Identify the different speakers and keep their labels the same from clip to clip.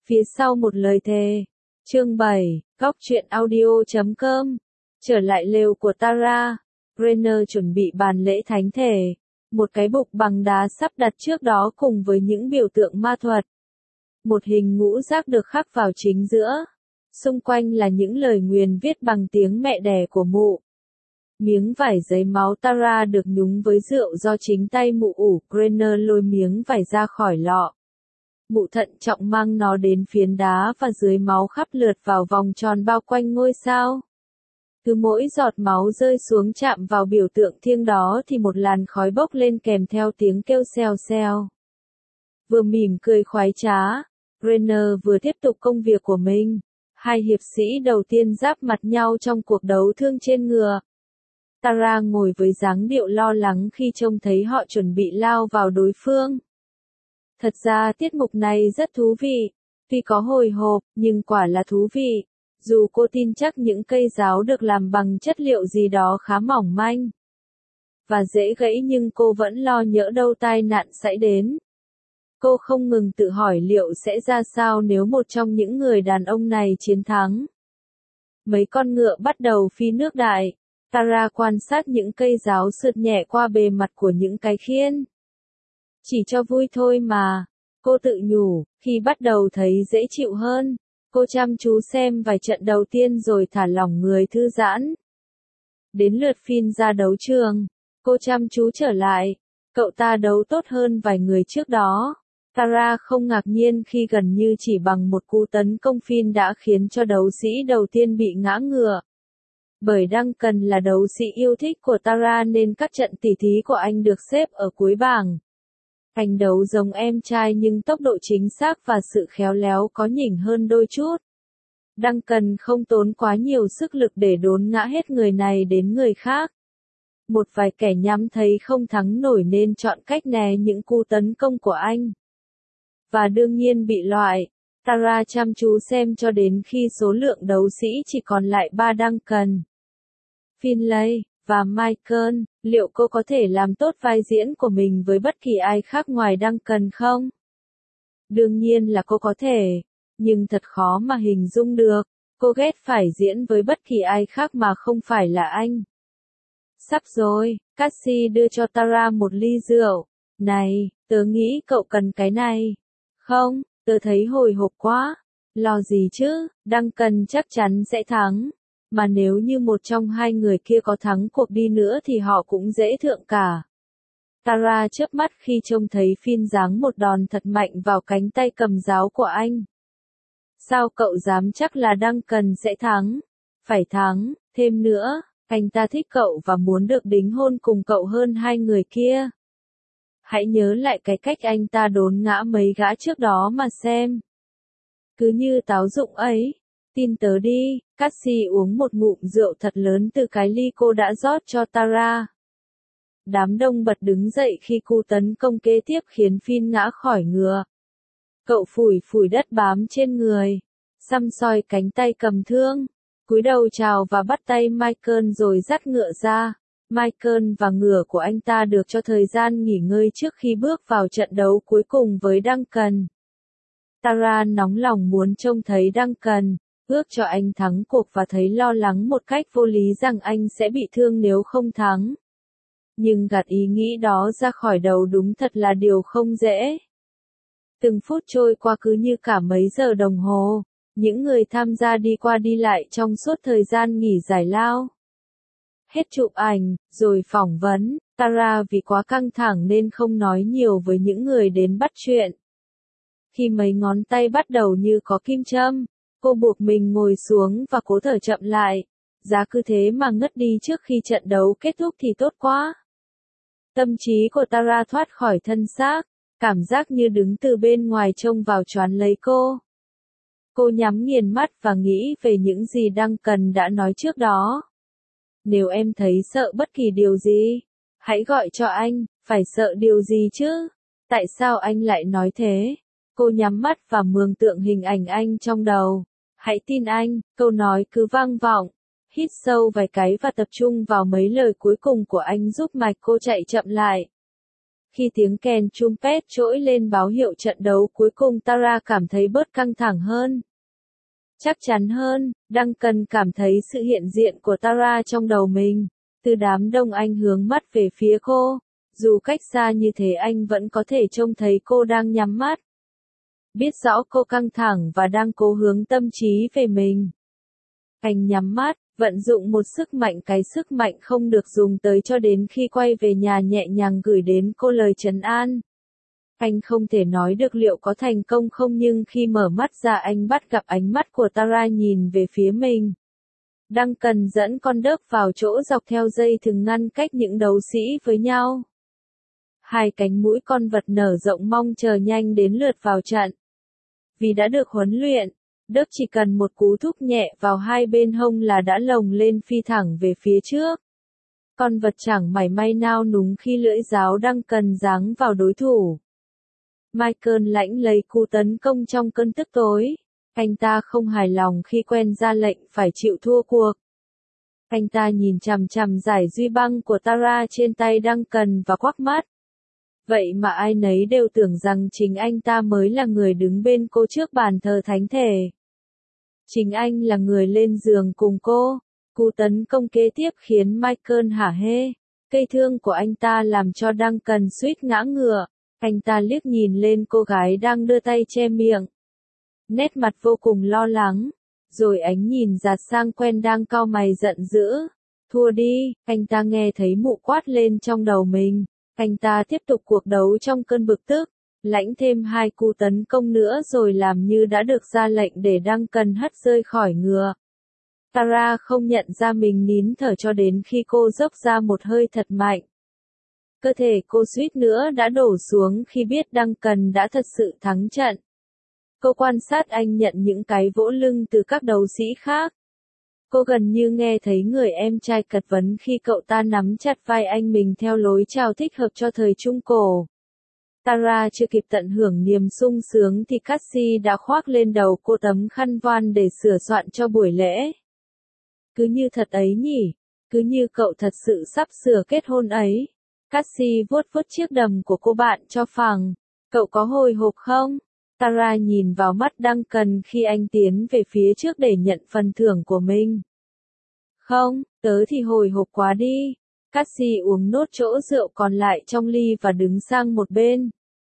Speaker 1: Phía sau một lời thề. Chương 7, Góc truyện audio.com. Trở lại lều của Tara, Brenner chuẩn bị bàn lễ thánh thể. Một cái bục bằng đá sắp đặt trước đó cùng với những biểu tượng ma thuật. Một hình ngũ giác được khắc vào chính giữa. Xung quanh là những lời nguyền viết bằng tiếng mẹ đẻ của mụ. Miếng vải giấy máu Tara được nhúng với rượu do chính tay mụ ủ. Brenner lôi miếng vải ra khỏi lọ. Mụ thận trọng mang nó đến phiến đá và dưới máu khắp lượt vào vòng tròn bao quanh ngôi sao. Cứ mỗi giọt máu rơi xuống chạm vào biểu tượng thiêng đó thì một làn khói bốc lên kèm theo tiếng kêu xèo xèo. Vừa mỉm cười khoái trá, Brenner vừa tiếp tục công việc của mình. Hai hiệp sĩ đầu tiên giáp mặt nhau trong cuộc đấu thương trên ngựa. Tara ngồi với dáng điệu lo lắng khi trông thấy họ chuẩn bị lao vào đối phương. Thật ra tiết mục này rất thú vị, tuy có hồi hộp, nhưng quả là thú vị. Dù cô tin chắc những cây giáo được làm bằng chất liệu gì đó khá mỏng manh và dễ gãy, nhưng cô vẫn lo nhỡ đâu tai nạn xảy đến. Cô không ngừng tự hỏi liệu sẽ ra sao nếu một trong những người đàn ông này chiến thắng. Mấy con ngựa bắt đầu phi nước đại. Tara quan sát những cây giáo sượt nhẹ qua bề mặt của những cái khiên. Chỉ cho vui thôi mà, cô tự nhủ, khi bắt đầu thấy dễ chịu hơn. Cô chăm chú xem vài trận đầu tiên rồi thả lỏng người thư giãn. Đến lượt Finn ra đấu trường, cô chăm chú trở lại. Cậu ta đấu tốt hơn vài người trước đó. Tara không ngạc nhiên khi gần như chỉ bằng một cú tấn công Finn đã khiến cho đấu sĩ đầu tiên bị ngã ngựa. Bởi Duncan là đấu sĩ yêu thích của Tara nên các trận tỉ thí của anh được xếp ở cuối bảng. Anh đấu giống em trai nhưng tốc độ chính xác và sự khéo léo có nhỉnh hơn đôi chút. Duncan không tốn quá nhiều sức lực để đốn ngã hết người này đến người khác. Một vài kẻ nhắm thấy không thắng nổi nên chọn cách né những cú tấn công của anh. Và đương nhiên bị loại. Tara chăm chú xem cho đến khi số lượng đấu sĩ chỉ còn lại 3 Duncan, Finlay và Michael. Liệu cô có thể làm tốt vai diễn của mình với bất kỳ ai khác ngoài Duncan không? Đương nhiên là cô có thể, nhưng thật khó mà hình dung được. Cô ghét phải diễn với bất kỳ ai khác mà không phải là anh. Sắp rồi, Cassie đưa cho Tara một ly rượu. Này, tớ nghĩ cậu cần cái này. Không, tớ thấy hồi hộp quá. Lo gì chứ, Duncan chắc chắn sẽ thắng. Mà nếu như một trong hai người kia có thắng cuộc đi nữa thì họ cũng dễ thượng cả. Tara chớp mắt khi trông thấy Finn giáng một đòn thật mạnh vào cánh tay cầm giáo của anh. Sao cậu dám chắc là Duncan sẽ thắng? Phải thắng, thêm nữa, anh ta thích cậu và muốn được đính hôn cùng cậu hơn hai người kia. Hãy nhớ lại cái cách anh ta đốn ngã mấy gã trước đó mà xem. Cứ như táo dụng ấy. Tin tớ đi. Cassie uống một ngụm rượu thật lớn từ cái ly cô đã rót cho Tara. Đám đông bật đứng dậy khi cú tấn công kế tiếp khiến Finn ngã khỏi ngựa. Cậu phủi phủi đất bám trên người, săm soi cánh tay cầm thương, cúi đầu chào và bắt tay Michael rồi dắt ngựa ra. Michael và ngựa của anh ta được cho thời gian nghỉ ngơi trước khi bước vào trận đấu cuối cùng với Duncan. Tara nóng lòng muốn trông thấy Duncan, ước cho anh thắng cuộc và thấy lo lắng một cách vô lý rằng anh sẽ bị thương nếu không thắng. Nhưng gạt ý nghĩ đó ra khỏi đầu đúng thật là điều không dễ. Từng phút trôi qua cứ như cả mấy giờ đồng hồ, những người tham gia đi qua đi lại trong suốt thời gian nghỉ giải lao. Hết chụp ảnh, rồi phỏng vấn, Tara vì quá căng thẳng nên không nói nhiều với những người đến bắt chuyện. Khi mấy ngón tay bắt đầu như có kim châm, cô buộc mình ngồi xuống và cố thở chậm lại. Giá cứ thế mà ngất đi trước khi trận đấu kết thúc thì tốt quá. Tâm trí của Tara thoát khỏi thân xác, cảm giác như đứng từ bên ngoài trông vào choán lấy cô. Cô nhắm nghiền mắt và nghĩ về những gì Duncan đã nói trước đó. Nếu em thấy sợ bất kỳ điều gì, hãy gọi cho anh, phải sợ điều gì chứ? Tại sao anh lại nói thế? Cô nhắm mắt và mường tượng hình ảnh anh trong đầu. Hãy tin anh, câu nói cứ vang vọng. Hít sâu vài cái và tập trung vào mấy lời cuối cùng của anh giúp mạch cô chạy chậm lại. Khi tiếng kèn trumpet trỗi lên báo hiệu trận đấu cuối cùng, Tara cảm thấy bớt căng thẳng hơn. Chắc chắn hơn, Duncan cảm thấy sự hiện diện của Tara trong đầu mình. Từ đám đông anh hướng mắt về phía cô. Dù cách xa như thế anh vẫn có thể trông thấy cô đang nhắm mắt. Biết rõ cô căng thẳng và đang cố hướng tâm trí về mình. Anh nhắm mắt, vận dụng một sức mạnh, cái sức mạnh không được dùng tới cho đến khi quay về nhà, nhẹ nhàng gửi đến cô lời trấn an. Anh không thể nói được liệu có thành công không, nhưng khi mở mắt ra anh bắt gặp ánh mắt của Tara nhìn về phía mình. Duncan dẫn con đớp vào chỗ dọc theo dây thừng ngăn cách những đấu sĩ với nhau. Hai cánh mũi con vật nở rộng mong chờ nhanh đến lượt vào trận. Vì đã được huấn luyện, đớp chỉ cần một cú thúc nhẹ vào hai bên hông là đã lồng lên phi thẳng về phía trước. Con vật chẳng mảy may nao núng khi lưỡi giáo Duncan giáng vào đối thủ. Michael lãnh lấy cú tấn công trong cơn tức tối. Anh ta không hài lòng khi quen ra lệnh phải chịu thua cuộc. Anh ta nhìn chằm chằm giải duy băng của Tara trên tay Duncan và quắc mắt. Vậy mà ai nấy đều tưởng rằng chính anh ta mới là người đứng bên cô trước bàn thờ thánh thể. Chính anh là người lên giường cùng cô. Cú tấn công kế tiếp khiến Michael hả hê. Cây thương của anh ta làm cho Duncan suýt ngã ngửa. Anh ta liếc nhìn lên cô gái đang đưa tay che miệng. Nét mặt vô cùng lo lắng. Rồi ánh nhìn dạt sang Quen đang cau mày giận dữ. Thua đi, anh ta nghe thấy mụ quát lên trong đầu mình. Anh ta tiếp tục cuộc đấu trong cơn bực tức. Lãnh thêm hai cú tấn công nữa rồi làm như đã được ra lệnh để Duncan hất rơi khỏi ngựa. Tara không nhận ra mình nín thở cho đến khi cô dốc ra một hơi thật mạnh. Cơ thể cô suýt nữa đã đổ xuống khi biết Duncan đã thật sự thắng trận. Cô quan sát anh nhận những cái vỗ lưng từ các đấu sĩ khác. Cô gần như nghe thấy người em trai cật vấn khi cậu ta nắm chặt vai anh mình theo lối chào thích hợp cho thời Trung Cổ. Tara chưa kịp tận hưởng niềm sung sướng thì Cassie đã khoác lên đầu cô tấm khăn voan để sửa soạn cho buổi lễ. Cứ như thật ấy nhỉ, cứ như cậu thật sự sắp sửa kết hôn ấy. Cassie vuốt vuốt chiếc đầm của cô bạn cho phẳng. Cậu có hồi hộp không? Tara nhìn vào mắt Duncan khi anh tiến về phía trước để nhận phần thưởng của mình. Không, tớ thì hồi hộp quá đi. Cassie uống nốt chỗ rượu còn lại trong ly và đứng sang một bên.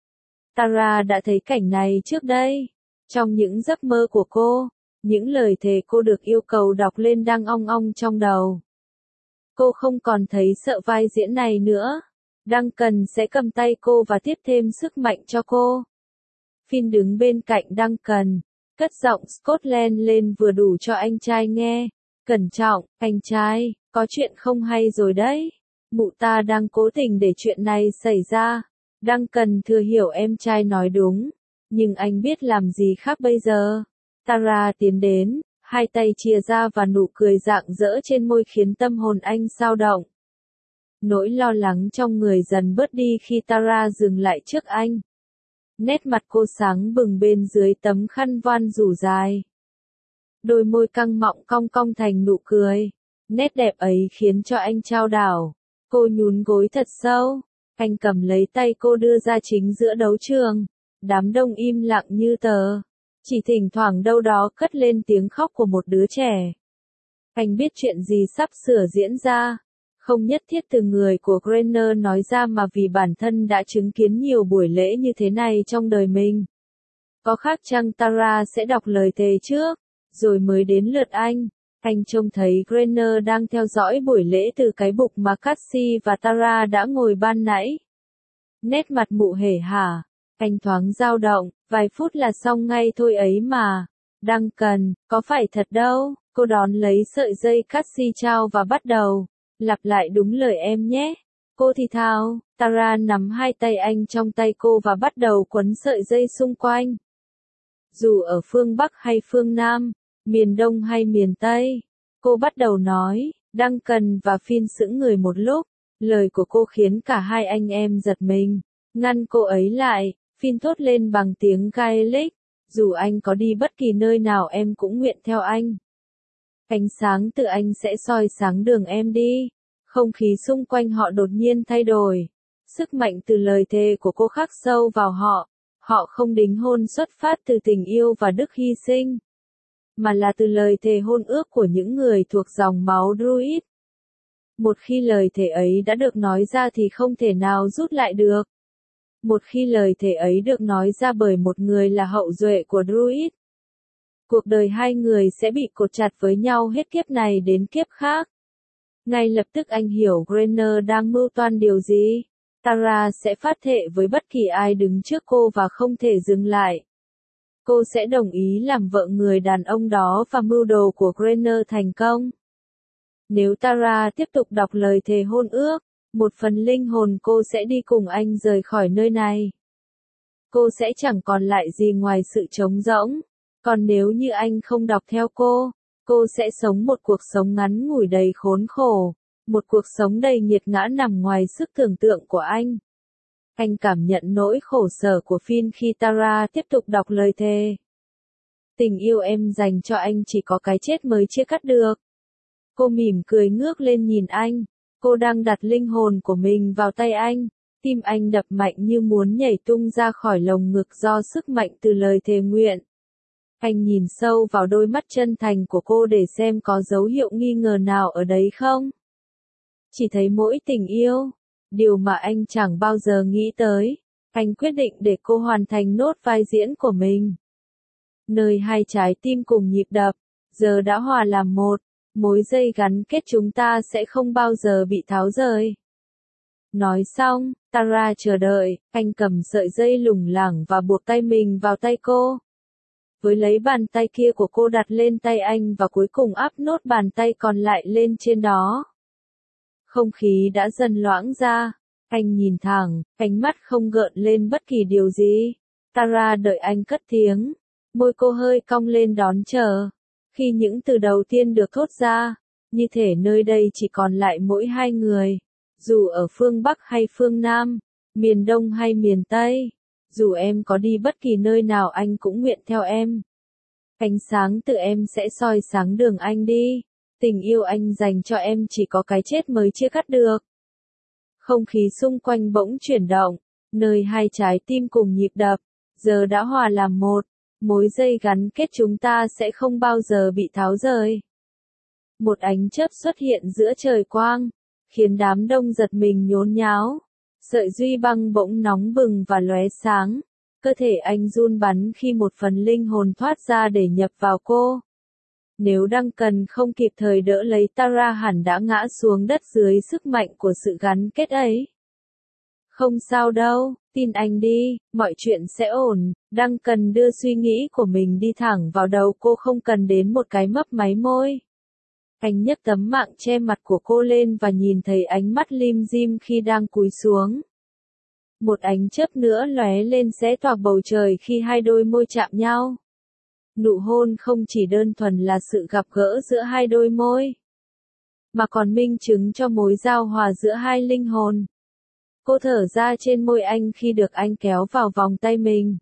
Speaker 1: Tara đã thấy cảnh này trước đây. Trong những giấc mơ của cô, những lời thề cô được yêu cầu đọc lên đang ong ong trong đầu. Cô không còn thấy sợ vai diễn này nữa. Duncan sẽ cầm tay cô và tiếp thêm sức mạnh cho cô. Finn đứng bên cạnh Duncan, cất giọng Scotland lên vừa đủ cho anh trai nghe. Cẩn trọng, anh trai, có chuyện không hay rồi đấy. Mụ ta đang cố tình để chuyện này xảy ra. Duncan thừa hiểu em trai nói đúng, nhưng anh biết làm gì khác bây giờ. Tara tiến đến, hai tay chìa ra và nụ cười rạng rỡ trên môi khiến tâm hồn anh xao động. Nỗi lo lắng trong người dần bớt đi khi Tara dừng lại trước anh. Nét mặt cô sáng bừng bên dưới tấm khăn voan rủ dài. Đôi môi căng mọng cong cong thành nụ cười. Nét đẹp ấy khiến cho anh chao đảo. Cô nhún gối thật sâu. Anh cầm lấy tay cô đưa ra chính giữa đấu trường. Đám đông im lặng như tờ. Chỉ thỉnh thoảng đâu đó cất lên tiếng khóc của một đứa trẻ. Anh biết chuyện gì sắp sửa diễn ra. Không nhất thiết từ người của Grainer nói ra mà vì bản thân đã chứng kiến nhiều buổi lễ như thế này trong đời mình. Có khác chăng Tara sẽ đọc lời thề trước, rồi mới đến lượt anh. Anh trông thấy Grainer đang theo dõi buổi lễ từ cái bục mà Cassie và Tara đã ngồi ban nãy. Nét mặt mụ hề hả. Anh thoáng dao động, vài phút là xong ngay thôi ấy mà. Duncan, có phải thật đâu. Cô đón lấy sợi dây Cassie trao và bắt đầu. Lặp lại đúng lời em nhé. Cô thì thào. Tara nắm hai tay anh trong tay cô và bắt đầu quấn sợi dây xung quanh. Dù ở phương Bắc hay phương Nam, miền Đông hay miền Tây, cô bắt đầu nói. Duncan và Finn sững người một lúc. Lời của cô khiến cả hai anh em giật mình. Ngăn cô ấy lại, Finn thốt lên bằng tiếng Gaelic. Dù anh có đi bất kỳ nơi nào em cũng nguyện theo anh. Ánh sáng từ anh sẽ soi sáng đường em đi. Không khí xung quanh họ đột nhiên thay đổi. Sức mạnh từ lời thề của cô khắc sâu vào họ. Họ không đính hôn xuất phát từ tình yêu và đức hy sinh, mà là từ lời thề hôn ước của những người thuộc dòng máu Druid. Một khi lời thề ấy đã được nói ra thì không thể nào rút lại được. Một khi lời thề ấy được nói ra bởi một người là hậu duệ của Druid, cuộc đời hai người sẽ bị cột chặt với nhau hết kiếp này đến kiếp khác. Ngay lập tức anh hiểu Grainer đang mưu toan điều gì. Tara sẽ phát thệ với bất kỳ ai đứng trước cô và không thể dừng lại. Cô sẽ đồng ý làm vợ người đàn ông đó và mưu đồ của Grainer thành công. Nếu Tara tiếp tục đọc lời thề hôn ước, một phần linh hồn cô sẽ đi cùng anh rời khỏi nơi này. Cô sẽ chẳng còn lại gì ngoài sự trống rỗng. Còn nếu như anh không đọc theo cô sẽ sống một cuộc sống ngắn ngủi đầy khốn khổ. Một cuộc sống đầy nghiệt ngã nằm ngoài sức tưởng tượng của anh. Anh cảm nhận nỗi khổ sở của Finn khi Tara tiếp tục đọc lời thề. Tình yêu em dành cho anh chỉ có cái chết mới chia cắt được. Cô mỉm cười ngước lên nhìn anh. Cô đang đặt linh hồn của mình vào tay anh. Tim anh đập mạnh như muốn nhảy tung ra khỏi lồng ngực do sức mạnh từ lời thề nguyện. Anh nhìn sâu vào đôi mắt chân thành của cô để xem có dấu hiệu nghi ngờ nào ở đấy không. Chỉ thấy mỗi tình yêu, điều mà anh chẳng bao giờ nghĩ tới. Anh quyết định để cô hoàn thành nốt vai diễn của mình. Nơi hai trái tim cùng nhịp đập, giờ đã hòa làm một, mối dây gắn kết chúng ta sẽ không bao giờ bị tháo rời. Nói xong, Tara chờ đợi, anh cầm sợi dây lủng lẳng và buộc tay mình vào tay cô. Với lấy bàn tay kia của cô đặt lên tay anh và cuối cùng áp nốt bàn tay còn lại lên trên đó. Không khí đã dần loãng ra. Anh nhìn thẳng, ánh mắt không gợn lên bất kỳ điều gì. Tara đợi anh cất tiếng. Môi cô hơi cong lên đón chờ. Khi những từ đầu tiên được thốt ra, như thể nơi đây chỉ còn lại mỗi hai người. Dù ở phương Bắc hay phương Nam, miền Đông hay miền Tây, dù em có đi bất kỳ nơi nào anh cũng nguyện theo em. Ánh sáng từ em sẽ soi sáng đường anh đi. Tình yêu anh dành cho em chỉ có cái chết mới chia cắt được. Không khí xung quanh bỗng chuyển động, nơi hai trái tim cùng nhịp đập, giờ đã hòa làm một, mối dây gắn kết chúng ta sẽ không bao giờ bị tháo rời. Một ánh chớp xuất hiện giữa trời quang, khiến đám đông giật mình nhốn nháo. Sợi duy băng bỗng nóng bừng và lóe sáng, cơ thể anh run bắn khi một phần linh hồn thoát ra để nhập vào cô. Nếu Duncan không kịp thời đỡ lấy Tara hẳn đã ngã xuống đất dưới sức mạnh của sự gắn kết ấy. Không sao đâu, tin anh đi, mọi chuyện sẽ ổn. Duncan đưa suy nghĩ của mình đi thẳng vào đầu cô, không cần đến một cái mấp máy môi. Anh nhấc tấm mạng che mặt của cô lên và nhìn thấy ánh mắt lim dim khi đang cúi xuống. Một ánh chớp nữa lóe lên xé toạc bầu trời khi hai đôi môi chạm nhau. Nụ hôn không chỉ đơn thuần là sự gặp gỡ giữa hai đôi môi, mà còn minh chứng cho mối giao hòa giữa hai linh hồn. Cô thở ra trên môi anh khi được anh kéo vào vòng tay mình.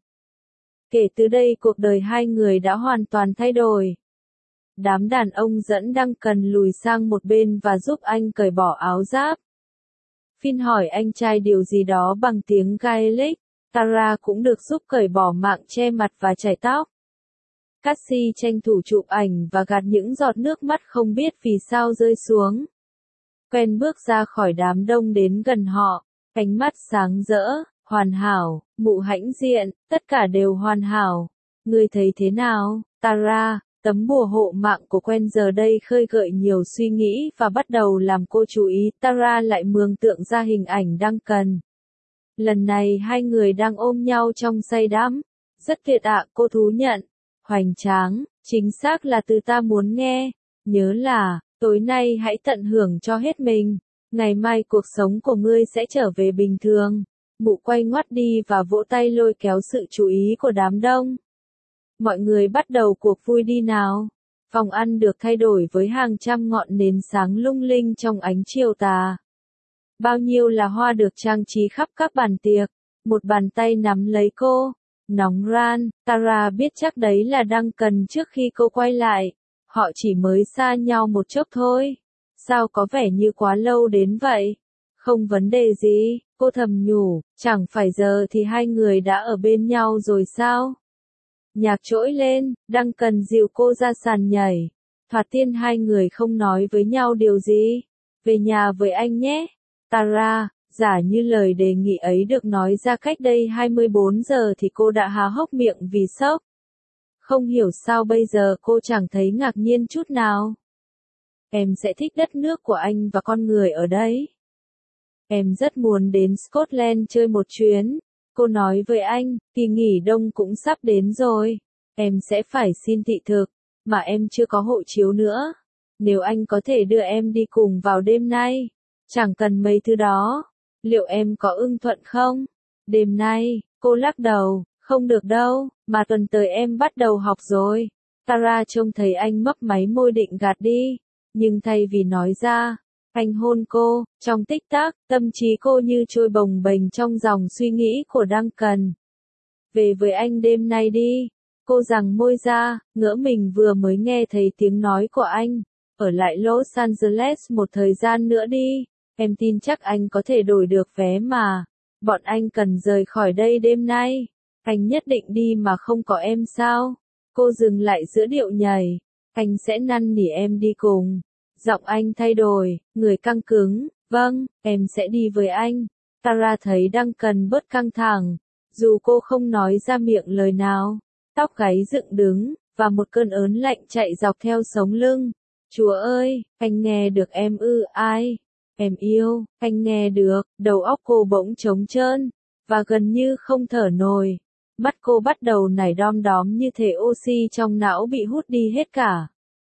Speaker 1: Kể từ đây cuộc đời hai người đã hoàn toàn thay đổi. Đám đàn ông dẫn Duncan lùi sang một bên và giúp anh cởi bỏ áo giáp. Finn hỏi anh trai điều gì đó bằng tiếng Gaelic. Tara cũng được giúp cởi bỏ mạng che mặt và chải tóc. Cassie tranh thủ chụp ảnh và gạt những giọt nước mắt không biết vì sao rơi xuống. Quen bước ra khỏi đám đông đến gần họ, ánh mắt sáng rỡ, hoàn hảo, mụ hãnh diện, tất cả đều hoàn hảo. Ngươi thấy thế nào, Tara? Tấm bùa hộ mạng của Quen giờ đây khơi gợi nhiều suy nghĩ và bắt đầu làm cô chú ý. Tara lại mường tượng ra hình ảnh Duncan. Lần này hai người đang ôm nhau trong say đắm. Rất tuyệt ạ, cô thú nhận. Hoành tráng, chính xác là từ ta muốn nghe. Nhớ là, tối nay hãy tận hưởng cho hết mình. Ngày mai cuộc sống của ngươi sẽ trở về bình thường. Mụ quay ngoắt đi và vỗ tay lôi kéo sự chú ý của đám đông. Mọi người bắt đầu cuộc vui đi nào. Phòng ăn được thay đổi với hàng trăm ngọn nến sáng lung linh trong ánh chiều tà. Bao nhiêu là hoa được trang trí khắp các bàn tiệc. Một bàn tay nắm lấy cô. Nóng ran, Tara biết chắc đấy là Duncan trước khi cô quay lại. Họ chỉ mới xa nhau một chốc thôi. Sao có vẻ như quá lâu đến vậy? Không vấn đề gì, Cô thầm nhủ, chẳng phải giờ thì hai người đã ở bên nhau rồi sao? Nhạc trỗi lên, Duncan dìu cô ra sàn nhảy. Thoạt tiên hai người không nói với nhau điều gì. Về nhà với anh nhé. Tara, giả như lời đề nghị ấy được nói ra cách đây 24 giờ thì cô đã há hốc miệng vì sốc. Không hiểu sao bây giờ cô chẳng thấy ngạc nhiên chút nào. Em sẽ thích đất nước của anh và con người ở đấy. Em rất muốn đến Scotland chơi một chuyến. Cô nói với anh, kỳ nghỉ đông cũng sắp đến rồi. Em sẽ phải xin thị thực, mà em chưa có hộ chiếu nữa. Nếu anh có thể đưa em đi cùng vào đêm nay, chẳng cần mấy thứ đó. Liệu em có ưng thuận không? Đêm nay, cô lắc đầu, không được đâu, mà tuần tới em bắt đầu học rồi. Tara trông thấy anh mấp máy môi định gạt đi, nhưng thay vì nói ra, anh hôn cô. Trong tích tắc, tâm trí cô như trôi bồng bềnh trong dòng suy nghĩ của Duncan. Về với anh đêm nay đi. Cô giằng môi ra, ngỡ mình vừa mới nghe thấy tiếng nói của anh. Ở lại Los Angeles một thời gian nữa đi. Em tin chắc anh có thể đổi được vé mà. Bọn anh cần rời khỏi đây đêm nay. Anh nhất định đi mà không có em sao? Cô dừng lại giữa điệu nhảy. Anh sẽ năn nỉ em đi cùng. Giọng anh thay đổi, người căng cứng. Vâng, em sẽ đi với anh. Tara thấy Duncan bớt căng thẳng. Dù cô không nói ra miệng lời nào. Tóc gáy dựng đứng, và một cơn ớn lạnh chạy dọc theo sống lưng. Chúa ơi, anh nghe được em ư? Ai? Em yêu, anh nghe được. Đầu óc cô bỗng trống trơn, và gần như không thở nổi. Mắt cô bắt đầu nảy đom đóm như thể oxy trong não bị hút đi hết cả.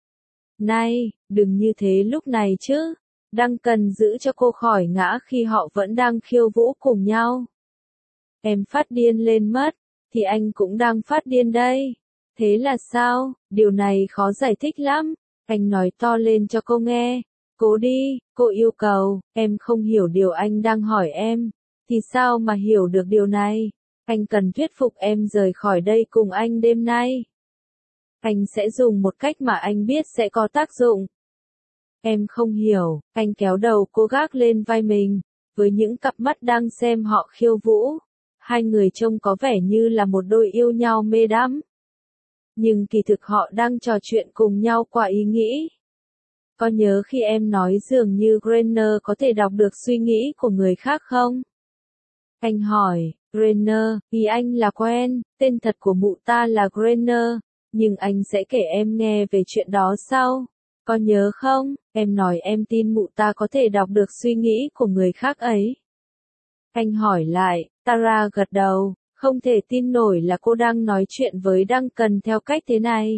Speaker 1: Này, đừng như thế lúc này chứ. Duncan giữ cho cô khỏi ngã khi họ vẫn đang khiêu vũ cùng nhau. Em phát điên lên mất, thì anh cũng đang phát điên đây. Thế là sao? Điều này khó giải thích lắm. Anh nói to lên cho cô nghe. Cố đi, cô yêu cầu. Em không hiểu điều anh đang hỏi em. Thì sao mà hiểu được điều này? Anh cần thuyết phục em rời khỏi đây cùng anh đêm nay. Anh sẽ dùng một cách mà anh biết sẽ có tác dụng. Em không hiểu. Anh kéo đầu cô gác lên vai mình, với những cặp mắt đang xem họ khiêu vũ. Hai người trông có vẻ như là một đôi yêu nhau mê đắm. Nhưng kỳ thực họ đang trò chuyện cùng nhau qua ý nghĩ. Có nhớ khi em nói dường như Grainer có thể đọc được suy nghĩ của người khác không? Anh hỏi, Grainer, ý anh là Quen, tên thật của mụ ta là Grainer, nhưng anh sẽ kể em nghe về chuyện đó sau. Có nhớ không, em nói em tin mụ ta có thể đọc được suy nghĩ của người khác ấy. Anh hỏi lại, Tara gật đầu, không thể tin nổi là cô đang nói chuyện với Duncan theo cách thế này.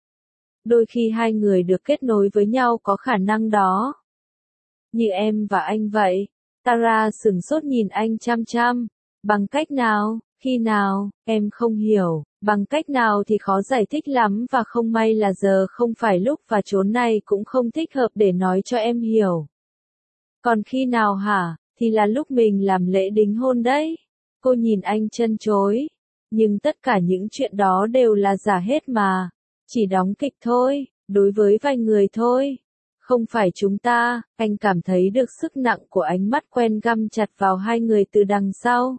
Speaker 1: Đôi khi hai người được kết nối với nhau có khả năng đó. Như em và anh vậy. Tara sửng sốt nhìn anh chăm chăm. Bằng cách nào, khi nào, em không hiểu. Bằng cách nào thì khó giải thích lắm và không may là giờ không phải lúc và chốn này cũng không thích hợp để nói cho em hiểu. Còn khi nào hả? Thì là lúc mình làm lễ đính hôn đấy. Cô nhìn anh trân trối. Nhưng tất cả những chuyện đó đều là giả hết mà. Chỉ đóng kịch thôi, đối với vài người thôi. Không phải chúng ta. Anh cảm thấy được sức nặng của ánh mắt Quen găm chặt vào hai người từ đằng sau.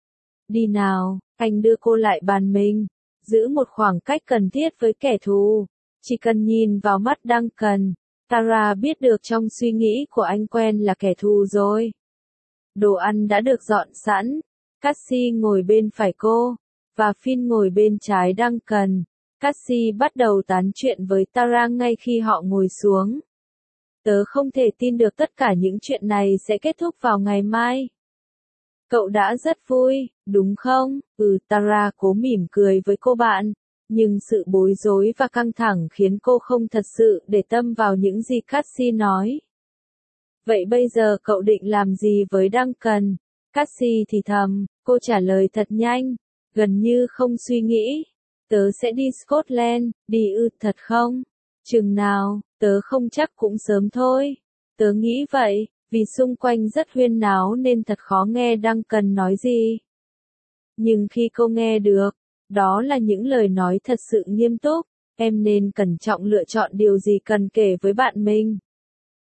Speaker 1: Đi nào, anh đưa cô lại bàn mình. Giữ một khoảng cách cần thiết với kẻ thù. Chỉ cần nhìn vào mắt Duncan, Tara biết được trong suy nghĩ của anh Quen là kẻ thù rồi. Đồ ăn đã được dọn sẵn. Cassie ngồi bên phải cô, và Finn ngồi bên trái Duncan. Cassie bắt đầu tán chuyện với Tara ngay khi họ ngồi xuống. Tớ không thể tin được tất cả những chuyện này sẽ kết thúc vào ngày mai. Cậu đã rất vui, đúng không? Tara cố mỉm cười với cô bạn. Nhưng sự bối rối và căng thẳng khiến cô không thật sự để tâm vào những gì Cassie nói. Vậy bây giờ cậu định làm gì với Duncan? Cassie thì thầm, cô trả lời thật nhanh, gần như không suy nghĩ. Tớ sẽ đi Scotland, đi thật không? Chừng nào, tớ không chắc cũng sớm thôi. Tớ nghĩ vậy, vì xung quanh rất huyên náo nên thật khó nghe Duncan nói gì. Nhưng khi cô nghe được, đó là những lời nói thật sự nghiêm túc, em nên cẩn trọng lựa chọn điều gì cần kể với bạn mình.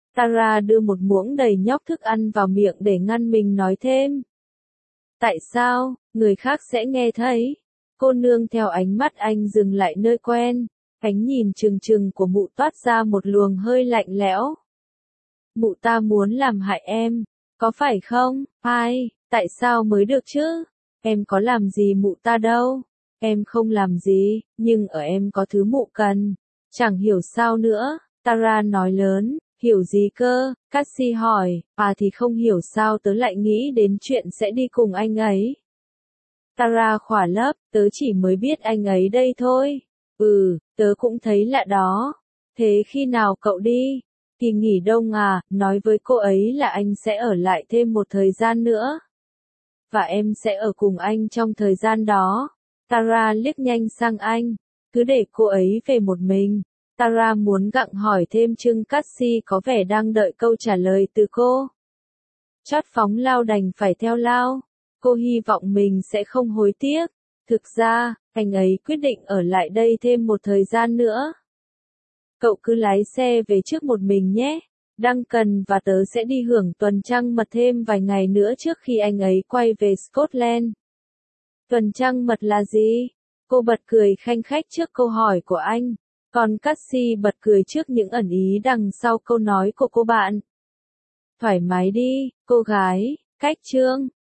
Speaker 1: Tara đưa một muỗng đầy nhóc thức ăn vào miệng để ngăn mình nói thêm. Tại sao, người khác sẽ nghe thấy. Cô nương theo ánh mắt anh dừng lại nơi quen, ánh nhìn trừng trừng của mụ toát ra một luồng hơi lạnh lẽo. Mụ ta muốn làm hại em, có phải không? Ai, tại sao mới được chứ? Em có làm gì mụ ta đâu. Em không làm gì, nhưng ở em có thứ mụ cần. Chẳng hiểu sao nữa, Tara nói lớn. Hiểu gì cơ? Cassie hỏi, thì không hiểu sao tớ lại nghĩ đến chuyện sẽ đi cùng anh ấy. Tara khỏa lấp, tớ chỉ mới biết anh ấy đây thôi. Tớ cũng thấy lạ đó. Thế khi nào cậu đi? Kỳ nghỉ đông à, nói với cô ấy là anh sẽ ở lại thêm một thời gian nữa. Và em sẽ ở cùng anh trong thời gian đó. Tara liếc nhanh sang anh, cứ để cô ấy về một mình. Tara muốn gặng hỏi thêm nhưng Cassie có vẻ đang đợi câu trả lời từ cô. Chót phóng lao đành phải theo lao. Cô hy vọng mình sẽ không hối tiếc. Thực ra, anh ấy quyết định ở lại đây thêm một thời gian nữa. Cậu cứ lái xe về trước một mình nhé. Duncan và tớ sẽ đi hưởng tuần trăng mật thêm vài ngày nữa trước khi anh ấy quay về Scotland. Tuần trăng mật là gì? Cô bật cười khanh khách trước câu hỏi của anh. Còn Cassie bật cười trước những ẩn ý đằng sau câu nói của cô bạn. Thoải mái đi, cô gái, cách chương.